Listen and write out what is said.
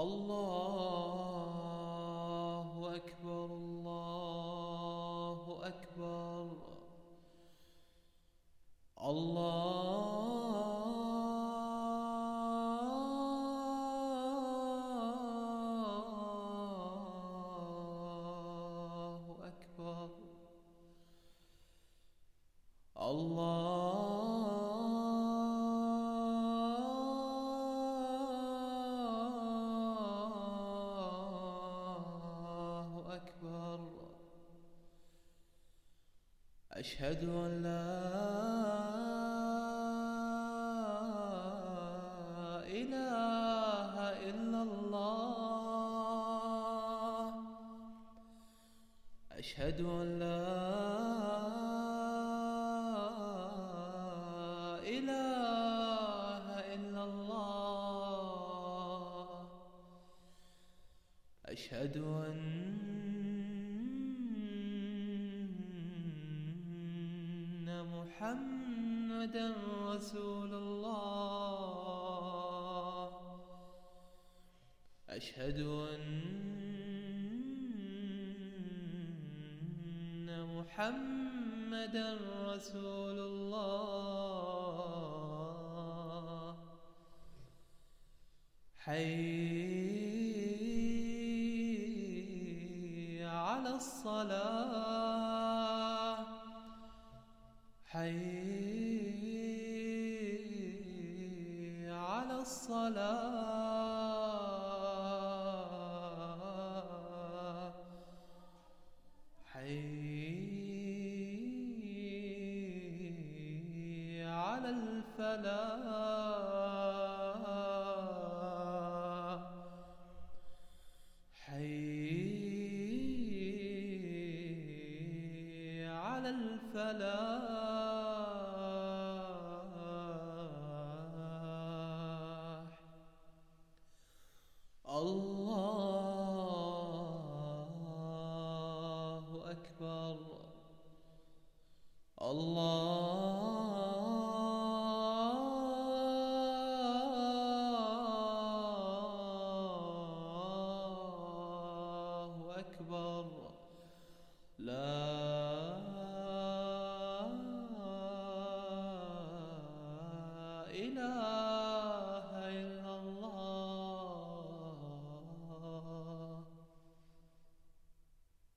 الله أكبر الله أكبر. الله أكبر. الله أكبر. أشهد أن لا إله إلا الله. أشهد أن لا إله إلا الله. أشهد أن محمدًا رسول الله. أشهد أن محمدًا رسول الله. حي على الصلاة. حي على الصلاة. حي على الفلاح. حي على الفلاح. الله أكبر. الله أكبر. لا إله